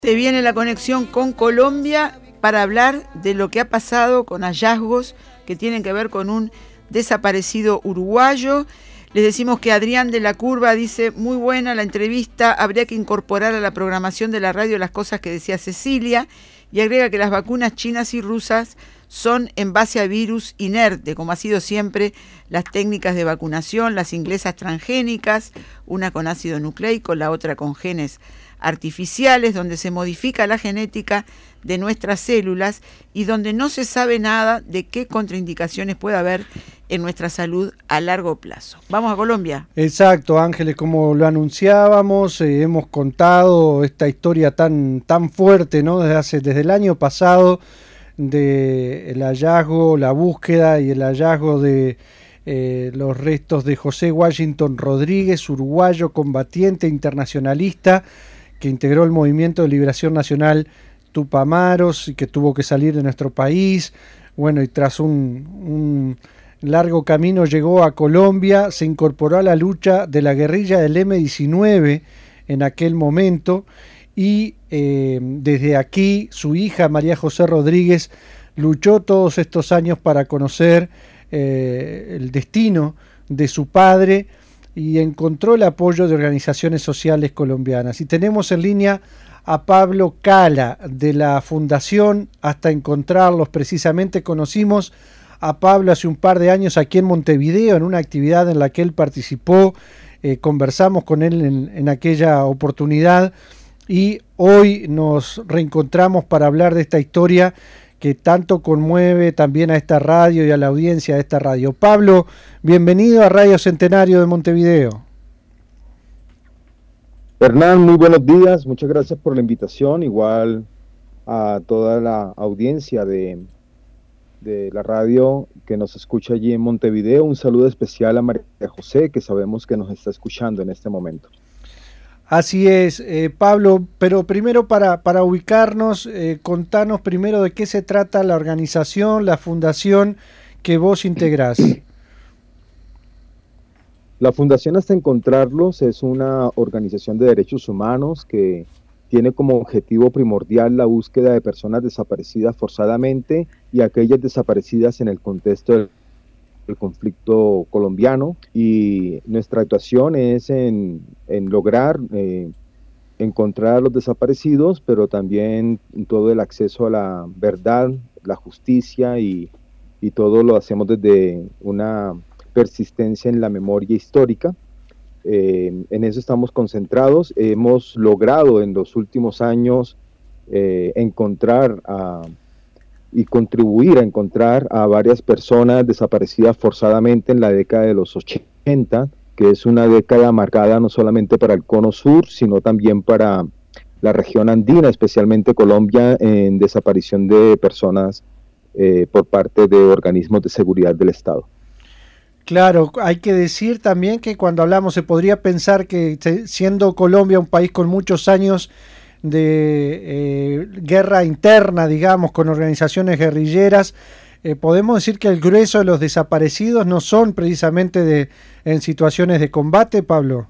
Te viene la conexión con Colombia para hablar de lo que ha pasado con hallazgos que tienen que ver con un desaparecido uruguayo. Les decimos que Adrián de la Curva dice, muy buena la entrevista, habría que incorporar a la programación de la radio las cosas que decía Cecilia, y agrega que las vacunas chinas y rusas son en base a virus inerte, como ha sido siempre las técnicas de vacunación, las inglesas transgénicas, una con ácido nucleico, la otra con genes artificiales, donde se modifica la genética de nuestras células y donde no se sabe nada de qué contraindicaciones puede haber en nuestra salud a largo plazo. Vamos a Colombia. Exacto, Ángeles, como lo anunciábamos, hemos contado esta historia tan fuerte, ¿no? Desde el año pasado, del hallazgo, la búsqueda y el hallazgo de los restos de José Washington Rodríguez, uruguayo, combatiente internacionalista, que integró el Movimiento de Liberación Nacional Tupamaros y que tuvo que salir de nuestro país. Bueno, y tras un largo camino llegó a Colombia, se incorporó a la lucha de la guerrilla del M-19 en aquel momento y desde aquí su hija María José Rodríguez luchó todos estos años para conocer el destino de su padre y encontró el apoyo de organizaciones sociales colombianas. Y tenemos en línea a Pablo Cala de la Fundación Hasta Encontrarlos. Precisamente conocimos a Pablo hace un par de años aquí en Montevideo en una actividad en la que él participó, conversamos con él en aquella oportunidad y hoy nos reencontramos para hablar de esta historia que tanto conmueve también a esta radio y a la audiencia de esta radio. Pablo, bienvenido a Radio Centenario de Montevideo. Hernán, muy buenos días, muchas gracias por la invitación, igual a toda la audiencia de la radio que nos escucha allí en Montevideo. Un saludo especial a María José, que sabemos que nos está escuchando en este momento. Así es, Pablo, pero primero para ubicarnos, contanos primero de qué se trata la organización, la fundación que vos integrás. La Fundación Hasta Encontrarlos es una organización de derechos humanos que tiene como objetivo primordial la búsqueda de personas desaparecidas forzadamente y aquellas desaparecidas en el contexto del conflicto colombiano, y nuestra actuación es en lograr encontrar a los desaparecidos, pero también todo el acceso a la verdad, la justicia y todo lo hacemos desde una persistencia en la memoria histórica. En eso estamos concentrados. Hemos logrado en los últimos años encontrar y contribuir a encontrar a varias personas desaparecidas forzadamente en la década de los 80, que es una década marcada no solamente para el Cono Sur, sino también para la región andina, especialmente Colombia, en desaparición de personas por parte de organismos de seguridad del Estado. Claro, hay que decir también que cuando hablamos se podría pensar que siendo Colombia un país con muchos años de guerra interna, digamos, con organizaciones guerrilleras, podemos decir que el grueso de los desaparecidos no son precisamente en situaciones de combate, Pablo.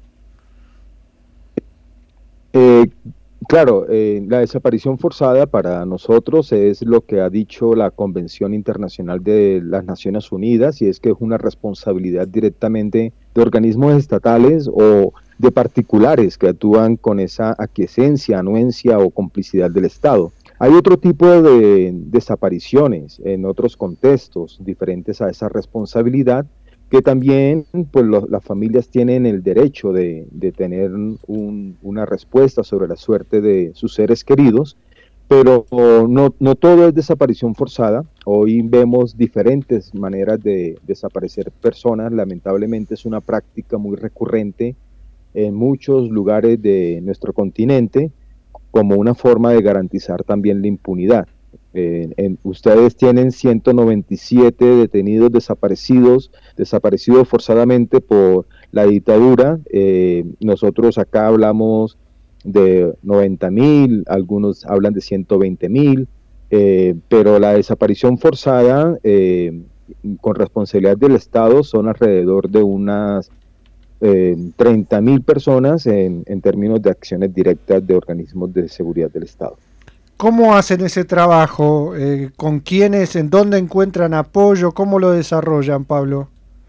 Claro, la desaparición forzada para nosotros es lo que ha dicho la Convención Internacional de las Naciones Unidas, y es que es una responsabilidad directamente de organismos estatales o de particulares que actúan con esa aquiescencia, anuencia o complicidad del Estado. Hay otro tipo de desapariciones en otros contextos diferentes a esa responsabilidad, que también pues las familias tienen el derecho de tener una respuesta sobre la suerte de sus seres queridos, pero no todo es desaparición forzada. Hoy vemos diferentes maneras de desaparecer personas. Lamentablemente es una práctica muy recurrente en muchos lugares de nuestro continente, como una forma de garantizar también la impunidad. Ustedes tienen 197 detenidos desaparecidos forzadamente por la dictadura. Nosotros acá hablamos de 90.000, algunos hablan de 120.000, pero la desaparición forzada con responsabilidad del Estado son alrededor de unas 30.000 personas en términos de acciones directas de organismos de seguridad del Estado. ¿Cómo hacen ese trabajo? ¿Con quiénes? ¿En dónde encuentran apoyo? ¿Cómo lo desarrollan, Pablo?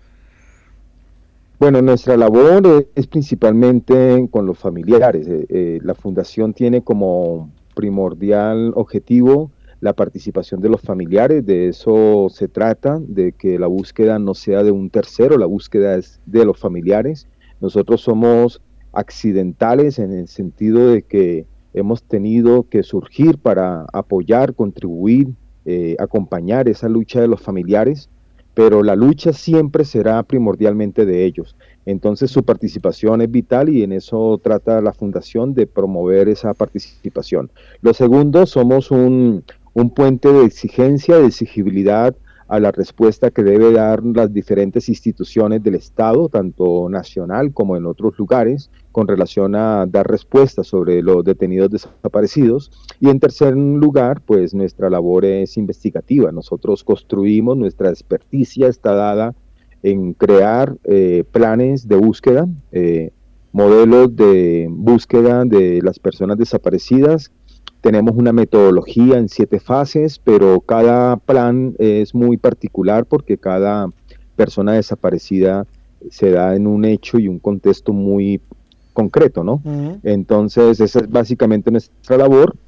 Bueno, nuestra labor es principalmente con los familiares. La Fundación tiene como primordial objetivo la participación de los familiares. De eso se trata, de que la búsqueda no sea de un tercero, la búsqueda es de los familiares. Nosotros somos accidentales en el sentido de que hemos tenido que surgir para apoyar, contribuir, acompañar esa lucha de los familiares, pero la lucha siempre será primordialmente de ellos. Entonces su participación es vital y en eso trata la Fundación, de promover esa participación. Lo segundo, somos un puente de exigencia, de exigibilidad a la respuesta que debe dar las diferentes instituciones del Estado, tanto nacional como en otros lugares, con relación a dar respuestas sobre los detenidos desaparecidos. Y en tercer lugar, pues nuestra labor es investigativa. Nosotros construimos, nuestra experticia está dada en crear planes de búsqueda, modelos de búsqueda de las personas desaparecidas. Tenemos una metodología en 7 fases, pero cada plan es muy particular porque cada persona desaparecida se da en un hecho y un contexto muy concreto, ¿no? Entonces, esa es básicamente nuestra labor,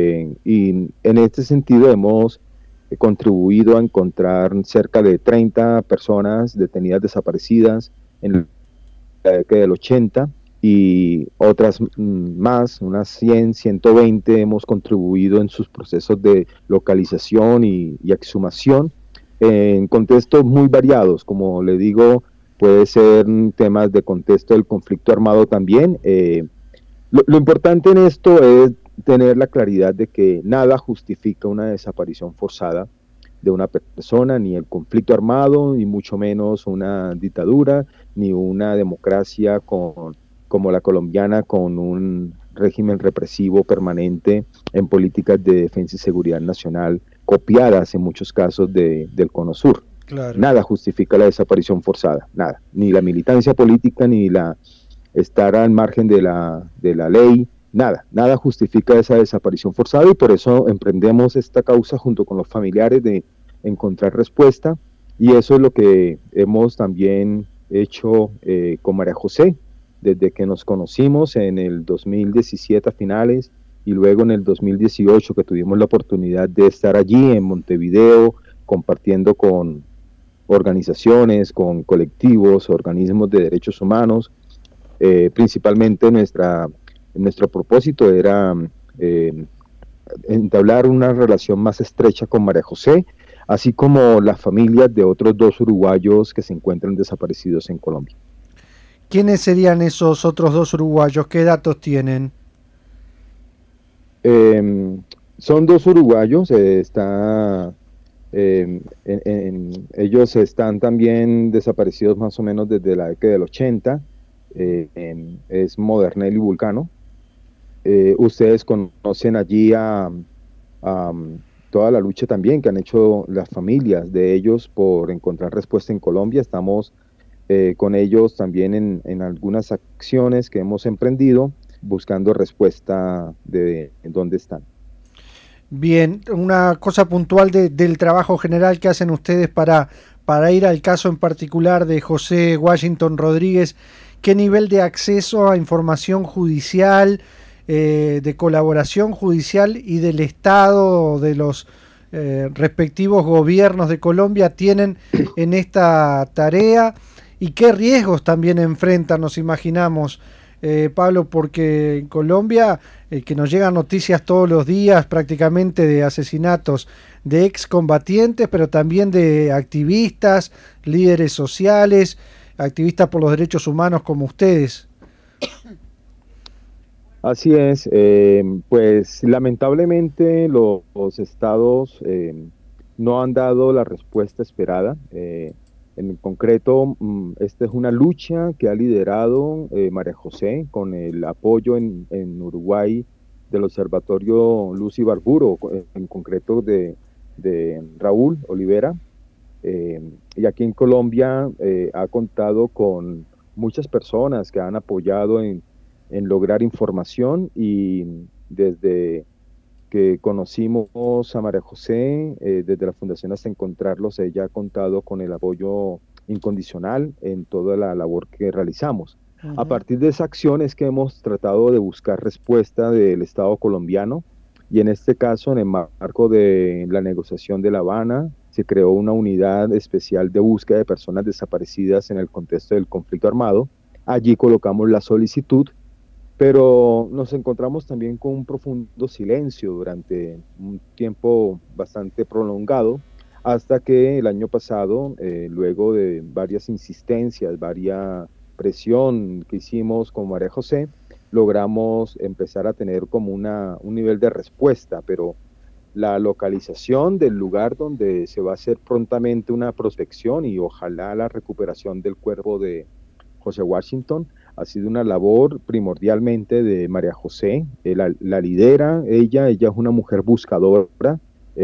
y en este sentido hemos contribuido a encontrar cerca de 30 personas detenidas desaparecidas en la década del 80, y otras más, unas 100, 120 hemos contribuido en sus procesos de localización y exhumación en contextos muy variados. Como le digo, puede ser temas de contexto del conflicto armado también. Lo importante en esto es tener la claridad de que nada justifica una desaparición forzada de una persona, ni el conflicto armado, ni mucho menos una dictadura, ni una democracia como la colombiana, con un régimen represivo permanente en políticas de defensa y seguridad nacional, copiadas en muchos casos del Cono Sur. Claro. Nada justifica la desaparición forzada, nada. Ni la militancia política, ni la estar al margen de la ley, nada justifica esa desaparición forzada, y por eso emprendemos esta causa junto con los familiares de encontrar respuesta, y eso es lo que hemos también hecho con María José, desde que nos conocimos en el 2017 a finales, y luego en el 2018 que tuvimos la oportunidad de estar allí en Montevideo, compartiendo con organizaciones, con colectivos, organismos de derechos humanos. Principalmente nuestro propósito era entablar una relación más estrecha con María José, así como las familias de otros 2 uruguayos que se encuentran desaparecidos en Colombia. ¿Quiénes serían esos otros 2 uruguayos? ¿Qué datos tienen? Son 2 uruguayos, ellos están también desaparecidos más o menos desde la década del 80, es Modernel y Vulcano. Ustedes conocen allí a toda la lucha también que han hecho las familias de ellos por encontrar respuesta en Colombia. Estamos con ellos también en algunas acciones que hemos emprendido buscando respuesta de dónde están. Bien, una cosa puntual del trabajo general que hacen ustedes para ir al caso en particular de José Washington Rodríguez. ¿Qué nivel de acceso a información judicial, de colaboración judicial y del Estado, de los respectivos gobiernos de Colombia tienen en esta tarea? ¿Y qué riesgos también enfrentan, nos imaginamos, Pablo? Porque en Colombia, que nos llegan noticias todos los días prácticamente de asesinatos de excombatientes, pero también de activistas, líderes sociales, activistas por los derechos humanos como ustedes. Así es, pues lamentablemente los estados no han dado la respuesta esperada. En concreto, esta es una lucha que ha liderado María José con el apoyo en Uruguay del Observatorio Luz y Barburo, en concreto de Raúl Olivera, y aquí en Colombia ha contado con muchas personas que han apoyado en lograr información, y desde que conocimos a María José, desde la Fundación Hasta Encontrarlos, ella ha contado con el apoyo incondicional en toda la labor que realizamos. A Ujú. partir de esa acción es que hemos tratado de buscar respuesta del Estado colombiano, y en este caso, en el marco de la negociación de La Habana, se creó una unidad especial de búsqueda de personas desaparecidas en el contexto del conflicto armado. Allí colocamos la solicitud, pero nos encontramos también con un profundo silencio durante un tiempo bastante prolongado, hasta que el año pasado, luego de varias insistencias, varias presión que hicimos con María José, logramos empezar a tener como un nivel de respuesta, pero la localización del lugar donde se va a hacer prontamente una prospección y ojalá la recuperación del cuerpo de José Washington ha sido una labor primordialmente de María José. La lidera ella es una mujer buscadora,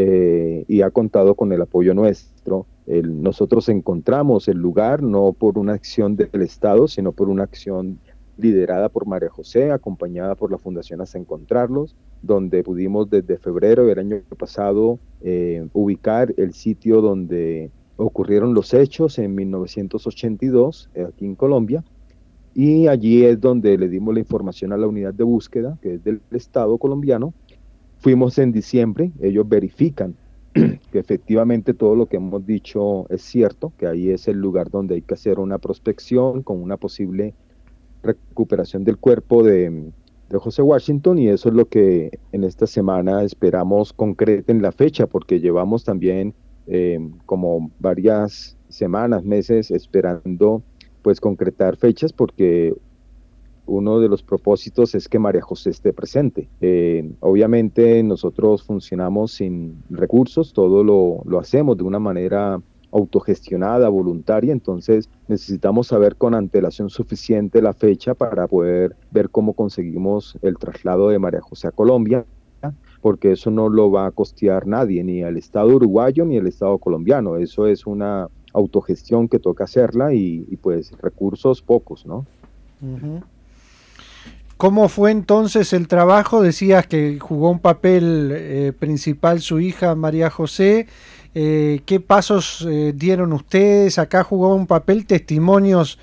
y ha contado con el apoyo nuestro. Nosotros encontramos el lugar no por una acción del Estado, sino por una acción liderada por María José, acompañada por la Fundación Hasta Encontrarlos, donde pudimos desde febrero del año pasado ubicar el sitio donde ocurrieron los hechos en 1982, aquí en Colombia, y allí es donde le dimos la información a la unidad de búsqueda, que es del Estado colombiano. Fuimos en diciembre, ellos verifican que efectivamente todo lo que hemos dicho es cierto, que ahí es el lugar donde hay que hacer una prospección con una posible recuperación del cuerpo de José Washington, y eso es lo que en esta semana esperamos concreten la fecha, porque llevamos también como varias semanas, meses esperando pues concretar fechas, porque uno de los propósitos es que María José esté presente. Obviamente nosotros funcionamos sin recursos, todo lo hacemos de una manera autogestionada, voluntaria, entonces necesitamos saber con antelación suficiente la fecha para poder ver cómo conseguimos el traslado de María José a Colombia, porque eso no lo va a costear nadie, ni el Estado uruguayo ni el Estado colombiano, eso es una autogestión que toca hacerla, y pues recursos pocos, ¿no? Ujú. ¿Cómo fue entonces el trabajo? Decías que jugó un papel principal su hija María José. ¿Qué pasos dieron ustedes? Acá jugó un papel testimonios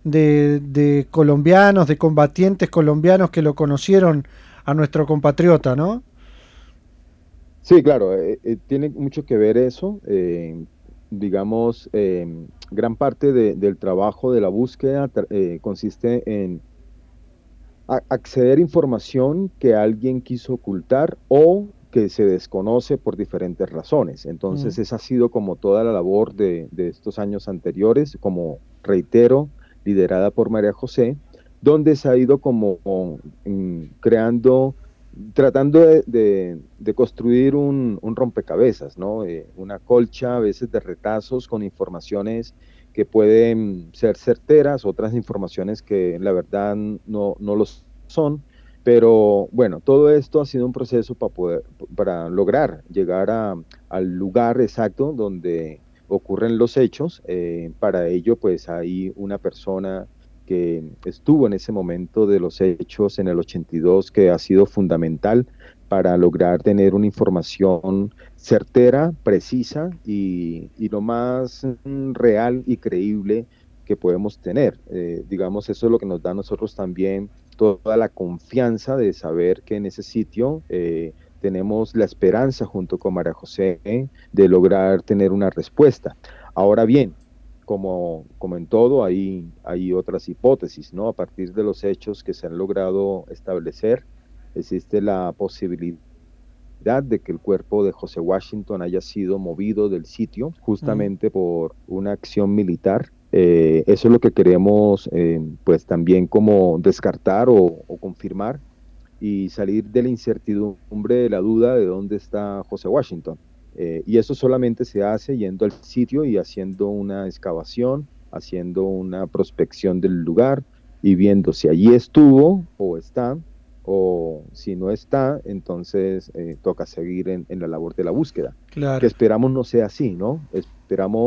de colombianos, de combatientes colombianos que lo conocieron a nuestro compatriota, ¿no? Sí, claro, tiene mucho que ver eso. Digamos, gran parte del trabajo de la búsqueda consiste en acceder a información que alguien quiso ocultar o que se desconoce por diferentes razones. Entonces, esa ha sido como toda la labor de estos años anteriores, como reitero, liderada por María José, donde se ha ido como creando, tratando de construir un rompecabezas, ¿no? Una colcha a veces de retazos con informaciones que pueden ser certeras, otras informaciones que la verdad no lo son, pero bueno, todo esto ha sido un proceso para lograr llegar al lugar exacto donde ocurren los hechos. Para ello, pues hay una persona que estuvo en ese momento de los hechos en el 82, que ha sido fundamental para lograr tener una información certera, precisa y lo más real y creíble que podemos tener. Digamos, eso es lo que nos da a nosotros también toda la confianza de saber que en ese sitio tenemos la esperanza junto con María José de lograr tener una respuesta. Ahora bien, como en todo, hay otras hipótesis, ¿no? A partir de los hechos que se han logrado establecer, existe la posibilidad de que el cuerpo de José Washington haya sido movido del sitio justamente por una acción militar. Eso es lo que queremos pues también como descartar o confirmar, y salir de la incertidumbre, de la duda de dónde está José Washington. Y eso solamente se hace yendo al sitio y haciendo una excavación, haciendo una prospección del lugar y viendo si allí estuvo o está, o si no está, entonces toca seguir en la labor de la búsqueda. Claro. Que esperamos no sea así, ¿no? Esperamos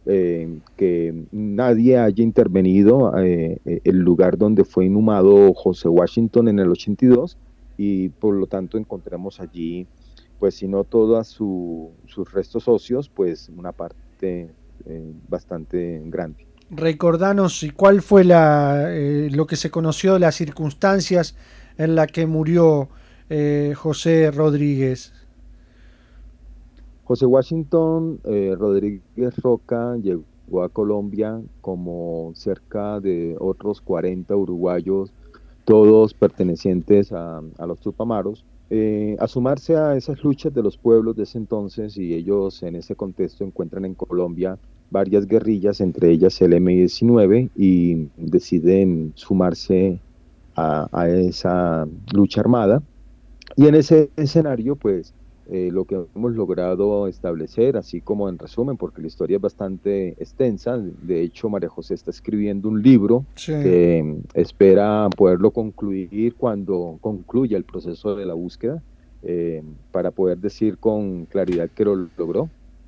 que nadie haya intervenido el lugar donde fue inhumado José Washington en el 82 y por lo tanto encontramos allí, pues si no todos sus restos óseos, pues una parte bastante grande. Recordanos cuál fue lo que se conoció de las circunstancias en las que murió José Rodríguez. José Washington Rodríguez Roca llegó a Colombia como cerca de otros 40 uruguayos, todos pertenecientes a los Tupamaros, a sumarse a esas luchas de los pueblos de ese entonces, y ellos en ese contexto encuentran en Colombia varias guerrillas, entre ellas el M-19, y deciden sumarse a esa lucha armada. Y en ese escenario, pues, lo que hemos logrado establecer, así como en resumen, porque la historia es bastante extensa, de hecho María José está escribiendo un libro que espera poderlo concluir cuando concluya el proceso de la búsqueda, para poder decir con claridad que lo logró.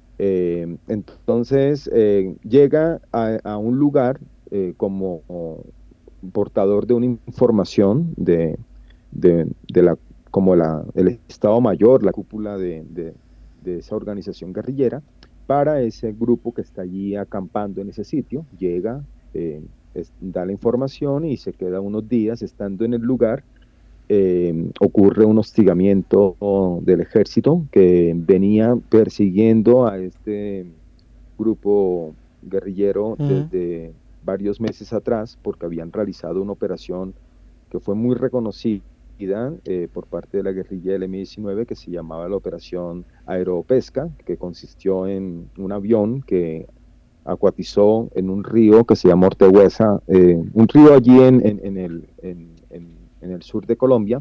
Entonces llega a un lugar como portador de una información de la como el Estado Mayor, la cúpula de esa organización guerrillera, para ese grupo que está allí acampando en ese sitio. Llega, da la información y se queda unos días. Estando en el lugar, ocurre un hostigamiento del ejército que venía persiguiendo a este grupo guerrillero desde varios meses atrás, porque habían realizado una operación que fue muy reconocida por parte de la guerrilla del M-19, que se llamaba la Operación Aeropesca, que consistió en un avión que acuatizó en un río que se llama Ortehuesa, un río allí en el sur de Colombia,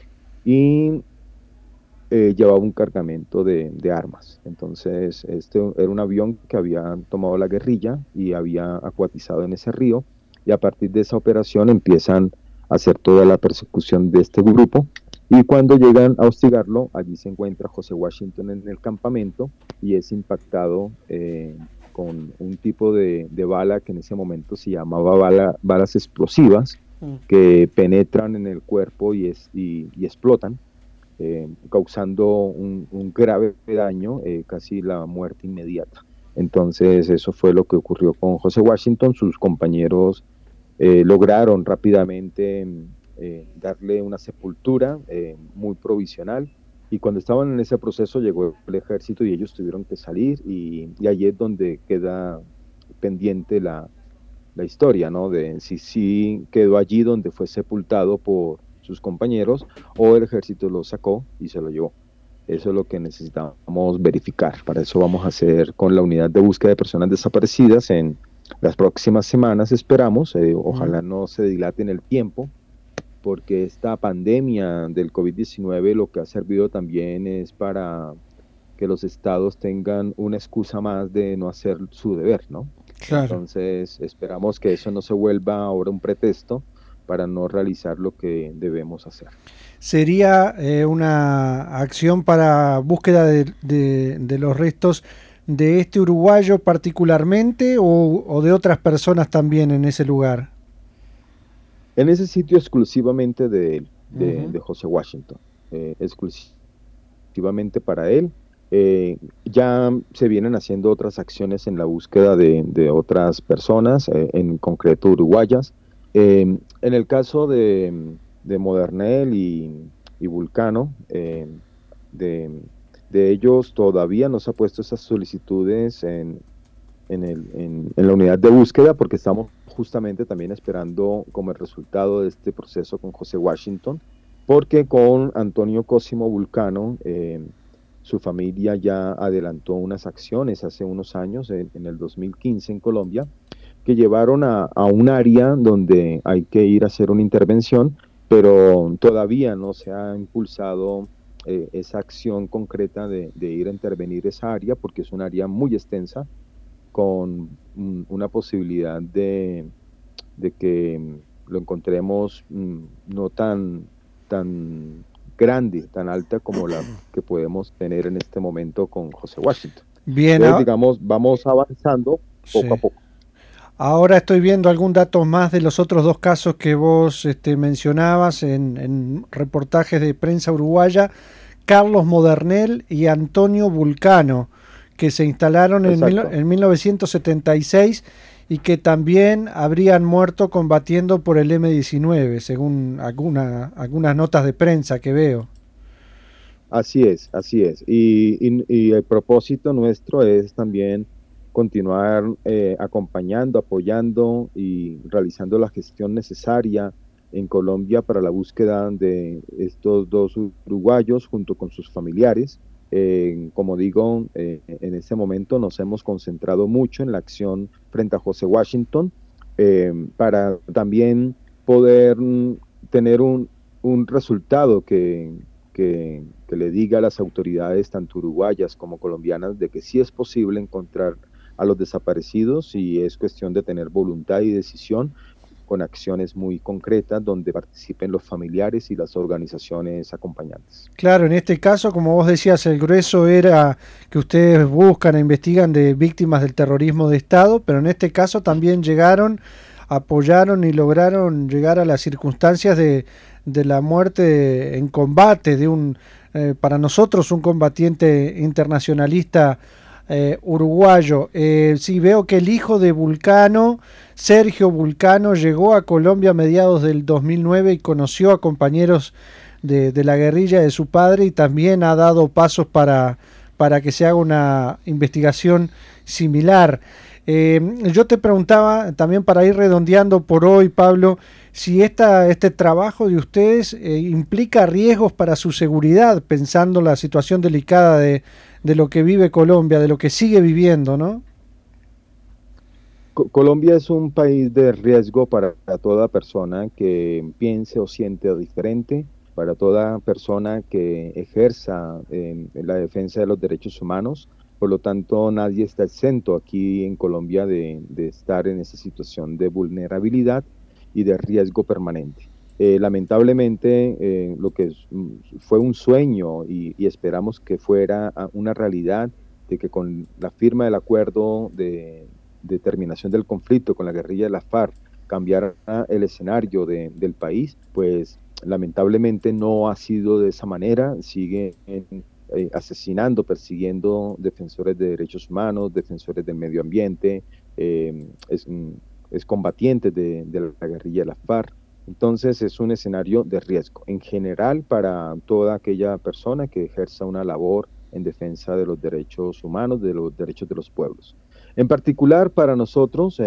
y llevaba un cargamento de armas. Entonces este era un avión que había tomado la guerrilla y había acuatizado en ese río, y a partir de esa operación empiezan hacer toda la persecución de este grupo, y cuando llegan a hostigarlo, allí se encuentra José Washington en el campamento y es impactado con un tipo de bala que en ese momento se llamaba balas explosivas, que penetran en el cuerpo y explotan, causando un grave daño, casi la muerte inmediata. Entonces eso fue lo que ocurrió con José Washington. Sus compañeros lograron rápidamente darle una sepultura muy provisional, y cuando estaban en ese proceso llegó el ejército y ellos tuvieron que salir, y ahí es donde queda pendiente la historia, ¿no? De si quedó allí donde fue sepultado por sus compañeros o el ejército lo sacó y se lo llevó. Eso es lo que necesitamos verificar. Para eso vamos a hacer con la unidad de búsqueda de personas desaparecidas en las próximas semanas, esperamos. Ojalá no se dilate en el tiempo, porque esta pandemia del COVID-19 lo que ha servido también es para que los estados tengan una excusa más de no hacer su deber, ¿no? Claro. Entonces esperamos que eso no se vuelva ahora un pretexto para no realizar lo que debemos hacer. ¿Sería una acción para búsqueda de los restos de este uruguayo particularmente o de otras personas también en ese lugar? En ese sitio exclusivamente de él, de José Washington, exclusivamente para él. Ya se vienen haciendo otras acciones en la búsqueda de otras personas, en concreto uruguayas. En el caso de Modernel y Vulcano, de ellos todavía no se ha puesto esas solicitudes en la unidad de búsqueda, porque estamos justamente también esperando como el resultado de este proceso con José Washington, porque con Antonio Cosimo Vulcano, su familia ya adelantó unas acciones hace unos años, en el 2015 en Colombia, que llevaron a un área donde hay que ir a hacer una intervención, pero todavía no se ha impulsado esa acción concreta de ir a intervenir esa área, porque es un área muy extensa, con una posibilidad de que lo encontremos no tan grande, tan alta como la que podemos tener en este momento con José Washington. Bien. Entonces, digamos, vamos avanzando poco a poco. Ahora estoy viendo algún dato más de los otros dos casos que vos mencionabas en reportajes de prensa uruguaya, Carlos Modernel y Antonio Vulcano, que se instalaron en 1976 y que también habrían muerto combatiendo por el M-19, según algunas notas de prensa que veo. Así es, así es. Y el propósito nuestro es también continuar acompañando, apoyando y realizando la gestión necesaria en Colombia para la búsqueda de estos dos uruguayos junto con sus familiares. Como digo, en este momento nos hemos concentrado mucho en la acción frente a José Washington para también poder tener un resultado que le diga a las autoridades tanto uruguayas como colombianas de que sí es posible encontrar a los desaparecidos y es cuestión de tener voluntad y decisión con acciones muy concretas donde participen los familiares y las organizaciones acompañantes. Claro, en este caso, como vos decías, el grueso era que ustedes buscan e investigan de víctimas del terrorismo de Estado, pero en este caso también llegaron, apoyaron y lograron llegar a las circunstancias de la muerte en combate de para nosotros un combatiente internacionalista uruguayo. Sí, veo que el hijo de Vulcano, Sergio Vulcano, llegó a Colombia a mediados del 2009 y conoció a compañeros de la guerrilla de su padre y también ha dado pasos para que se haga una investigación similar. Yo te preguntaba también para ir redondeando por hoy, Pablo, si este trabajo de ustedes implica riesgos para su seguridad, pensando la situación delicada de lo que vive Colombia, de lo que sigue viviendo, ¿no? Colombia es un país de riesgo para toda persona que piense o siente diferente, para toda persona que ejerza la defensa de los derechos humanos. Por lo tanto, nadie está exento aquí en Colombia de estar en esa situación de vulnerabilidad y de riesgo permanente. Lamentablemente, lo que fue un sueño y esperamos que fuera una realidad, de que con la firma del acuerdo de terminación del conflicto con la guerrilla de la FARC cambiara el escenario del país, pues lamentablemente no ha sido de esa manera. Sigue asesinando, persiguiendo defensores de derechos humanos, defensores del medio ambiente, es combatiente de la guerrilla de la FARC. Entonces es un escenario de riesgo en general para toda aquella persona que ejerza una labor en defensa de los derechos humanos, de los derechos de los pueblos. En particular para nosotros,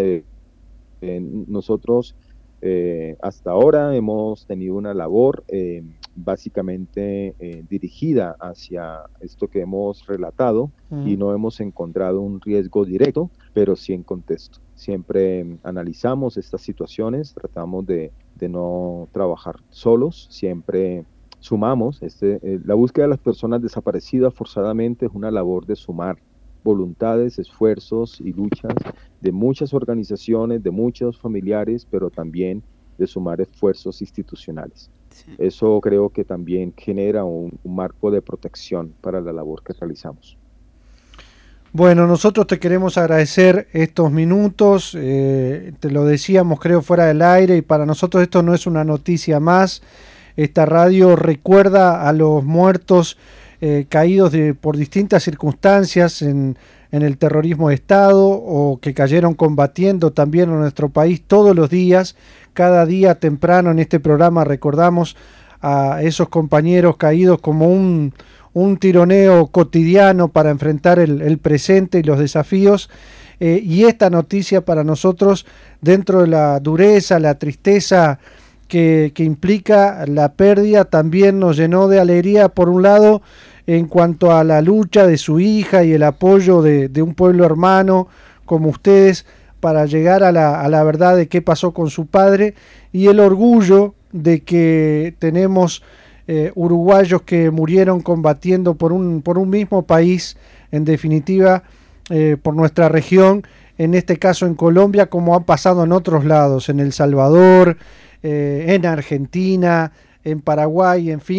hasta ahora hemos tenido una labor básicamente dirigida hacia esto que hemos relatado y no hemos encontrado un riesgo directo, pero sí en contexto. Siempre analizamos estas situaciones, tratamos de no trabajar solos, siempre sumamos. La búsqueda de las personas desaparecidas forzadamente es una labor de sumar voluntades, esfuerzos y luchas de muchas organizaciones, de muchos familiares, pero también de sumar esfuerzos institucionales. Sí. Eso creo que también genera un marco de protección para la labor que realizamos. Bueno, nosotros te queremos agradecer estos minutos, te lo decíamos creo fuera del aire, y para nosotros esto no es una noticia más. Esta radio recuerda a los muertos caídos por distintas circunstancias en el terrorismo de Estado o que cayeron combatiendo también en nuestro país todos los días. Cada día temprano en este programa recordamos a esos compañeros caídos como un tironeo cotidiano para enfrentar el presente y los desafíos. Y esta noticia para nosotros, dentro de la dureza, la tristeza que implica la pérdida, también nos llenó de alegría, por un lado, en cuanto a la lucha de su hija y el apoyo de un pueblo hermano como ustedes para llegar a la verdad de qué pasó con su padre, y el orgullo de que tenemos uruguayos que murieron combatiendo por un mismo país, en definitiva, por nuestra región, en este caso en Colombia, como ha pasado en otros lados, en El Salvador, en Argentina, en Paraguay, en fin.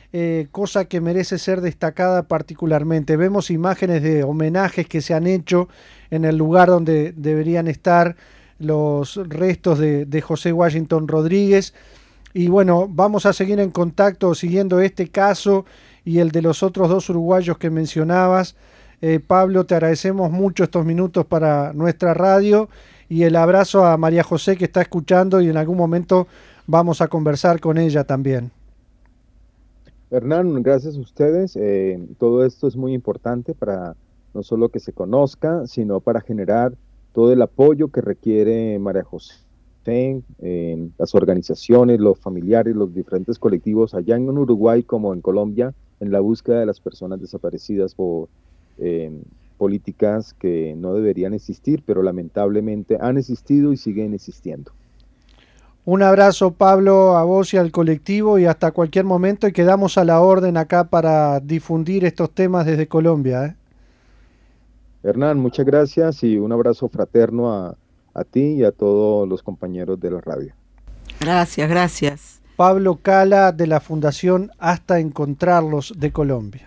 cosa que merece ser destacada particularmente. Vemos imágenes de homenajes que se han hecho en el lugar donde deberían estar los restos de José Washington Rodríguez. Y bueno, vamos a seguir en contacto siguiendo este caso y el de los otros dos uruguayos que mencionabas. Pablo, te agradecemos mucho estos minutos para nuestra radio y el abrazo a María José que está escuchando y en algún momento vamos a conversar con ella también. Hernán, gracias a ustedes. Todo esto es muy importante para no solo que se conozca, sino para generar todo el apoyo que requiere María José, las organizaciones, los familiares, los diferentes colectivos allá en Uruguay como en Colombia, en la búsqueda de las personas desaparecidas por políticas que no deberían existir, pero lamentablemente han existido y siguen existiendo. Un abrazo, Pablo, a vos y al colectivo y hasta cualquier momento, y quedamos a la orden acá para difundir estos temas desde Colombia. Hernán, muchas gracias y un abrazo fraterno a ti y a todos los compañeros de la radio. Gracias, gracias. Pablo Cala, de la Fundación Hasta Encontrarlos de Colombia.